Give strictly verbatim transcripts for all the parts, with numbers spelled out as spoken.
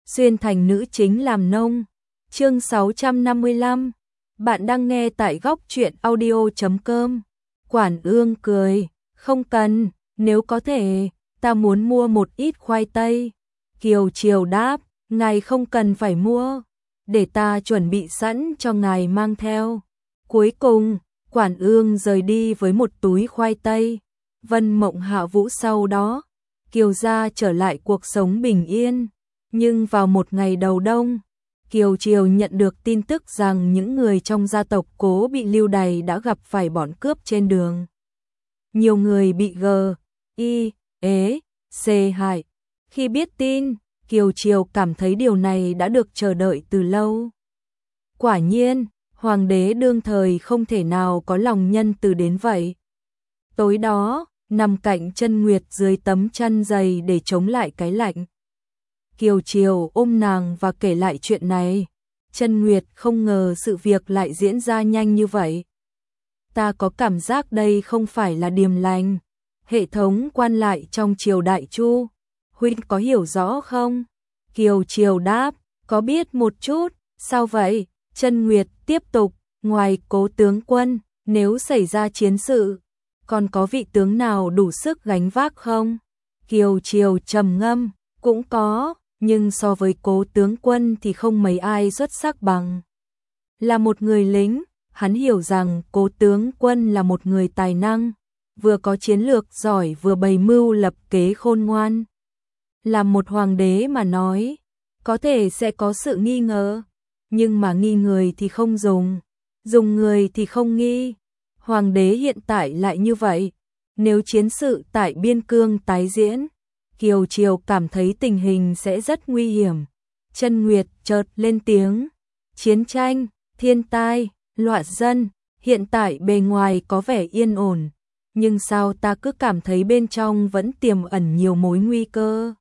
xuyên thành nữ chính làm nông. Chương sáu trăm năm mươi lăm. Bạn đang nghe tại góc truyện audio chấm com. Quản Ương cười, không cần, nếu có thể, ta muốn mua một ít khoai tây. Kiều Triều đáp, ngài không cần phải mua, để ta chuẩn bị sẵn cho ngài mang theo. Cuối cùng, Quản Ương rời đi với một túi khoai tây. Vân Mộng Hạ Vũ sau đó, Kiều gia trở lại cuộc sống bình yên. Nhưng vào một ngày đầu đông, Kiều Triều nhận được tin tức rằng những người trong gia tộc Cố bị lưu đày đã gặp phải bọn cướp trên đường. Nhiều người bị g, i, ế, c hại. Khi biết tin, Kiều Triều cảm thấy điều này đã được chờ đợi từ lâu. Quả nhiên, hoàng đế đương thời không thể nào có lòng nhân từ đến vậy. Tối đó, nằm cạnh Chân Nguyệt dưới tấm chăn dày để chống lại cái lạnh. Kiều Triều ôm nàng và kể lại chuyện này. Chân Nguyệt không ngờ sự việc lại diễn ra nhanh như vậy. Ta có cảm giác đây không phải là điềm lành. Hệ thống quan lại trong triều đại Chu, huynh có hiểu rõ không? Kiều Triều đáp, có biết một chút. Sao vậy? Chân Nguyệt tiếp tục, ngoài Cố tướng quân, nếu xảy ra chiến sự, còn có vị tướng nào đủ sức gánh vác không? Kiều Triều trầm ngâm, cũng có, nhưng so với Cố tướng quân thì không mấy ai xuất sắc bằng. Là một người lính, hắn hiểu rằng Cố tướng quân là một người tài năng, vừa có chiến lược giỏi vừa bày mưu lập kế khôn ngoan. Là một hoàng đế mà nói, có thể sẽ có sự nghi ngờ, nhưng mà nghi người thì không dùng, dùng người thì không nghi. Hoàng đế hiện tại lại như vậy, nếu chiến sự tại biên cương tái diễn, Kiều Triều cảm thấy tình hình sẽ rất nguy hiểm. Chân Nguyệt chợt lên tiếng, chiến tranh, thiên tai, loạn dân, hiện tại bề ngoài có vẻ yên ổn, nhưng sao ta cứ cảm thấy bên trong vẫn tiềm ẩn nhiều mối nguy cơ.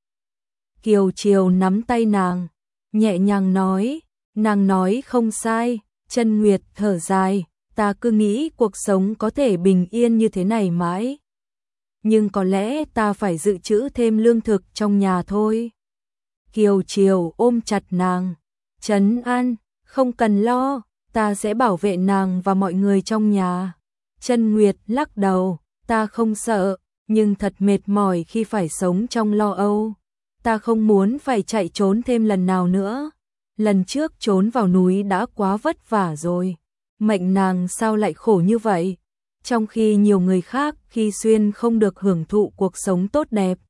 Kiều Triều nắm tay nàng, nhẹ nhàng nói, nàng nói không sai. Chân Nguyệt thở dài, ta cứ nghĩ cuộc sống có thể bình yên như thế này mãi. Nhưng có lẽ ta phải dự trữ thêm lương thực trong nhà thôi. Kiều Triều ôm chặt nàng, trấn an, không cần lo, ta sẽ bảo vệ nàng và mọi người trong nhà. Chân Nguyệt lắc đầu, ta không sợ, nhưng thật mệt mỏi khi phải sống trong lo âu. Ta không muốn phải chạy trốn thêm lần nào nữa. Lần trước trốn vào núi đã quá vất vả rồi. Mệnh nàng sao lại khổ như vậy? Trong khi nhiều người khác khi xuyên không được hưởng thụ cuộc sống tốt đẹp.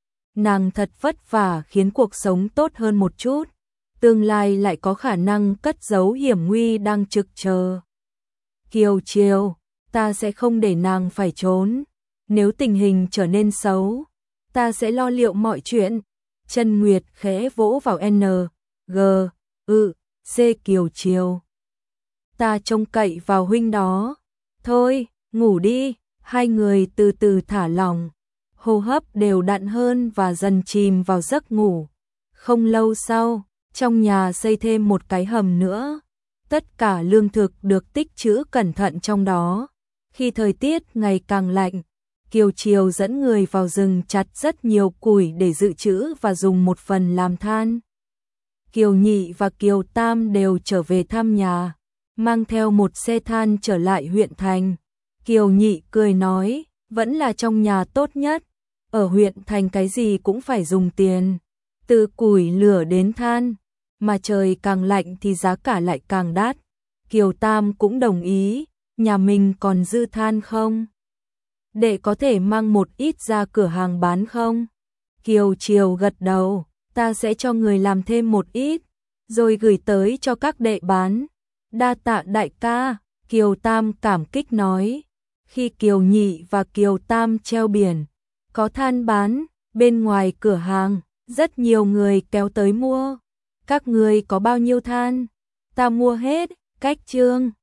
Nàng thật vất vả khiến cuộc sống tốt hơn một chút. Tương lai lại có khả năng cất giấu hiểm nguy đang trực chờ. Kiều Triều, ta sẽ không để nàng phải trốn. Nếu tình hình trở nên xấu, ta sẽ lo liệu mọi chuyện. Chân Nguyệt khẽ vỗ vào N, G, Ừ, C. Kiều Triều, ta trông cậy vào huynh đó. Thôi, ngủ đi. Hai người từ từ thả lỏng, hô hấp đều đặn hơn và dần chìm vào giấc ngủ. Không lâu sau, trong nhà xây thêm một cái hầm nữa. Tất cả lương thực được tích trữ cẩn thận trong đó. Khi thời tiết ngày càng lạnh, Kiều Triều dẫn người vào rừng chặt rất nhiều củi để dự trữ và dùng một phần làm than. Kiều Nhị và Kiều Tam đều trở về thăm nhà, mang theo một xe than trở lại huyện thành. Kiều Nhị cười nói, vẫn là trong nhà tốt nhất, ở huyện thành cái gì cũng phải dùng tiền, từ củi lửa đến than, mà trời càng lạnh thì giá cả lại càng đắt. Kiều Tam cũng đồng ý, nhà mình còn dư than không? Đệ có thể mang một ít ra cửa hàng bán không? Kiều Triều gật đầu, ta sẽ cho người làm thêm một ít, rồi gửi tới cho các đệ bán. Đa tạ đại ca, Kiều Tam cảm kích nói. Khi Kiều Nhị và Kiều Tam treo biển, có than bán, bên ngoài cửa hàng, rất nhiều người kéo tới mua. Các người có bao nhiêu than? Ta mua hết, cách chương.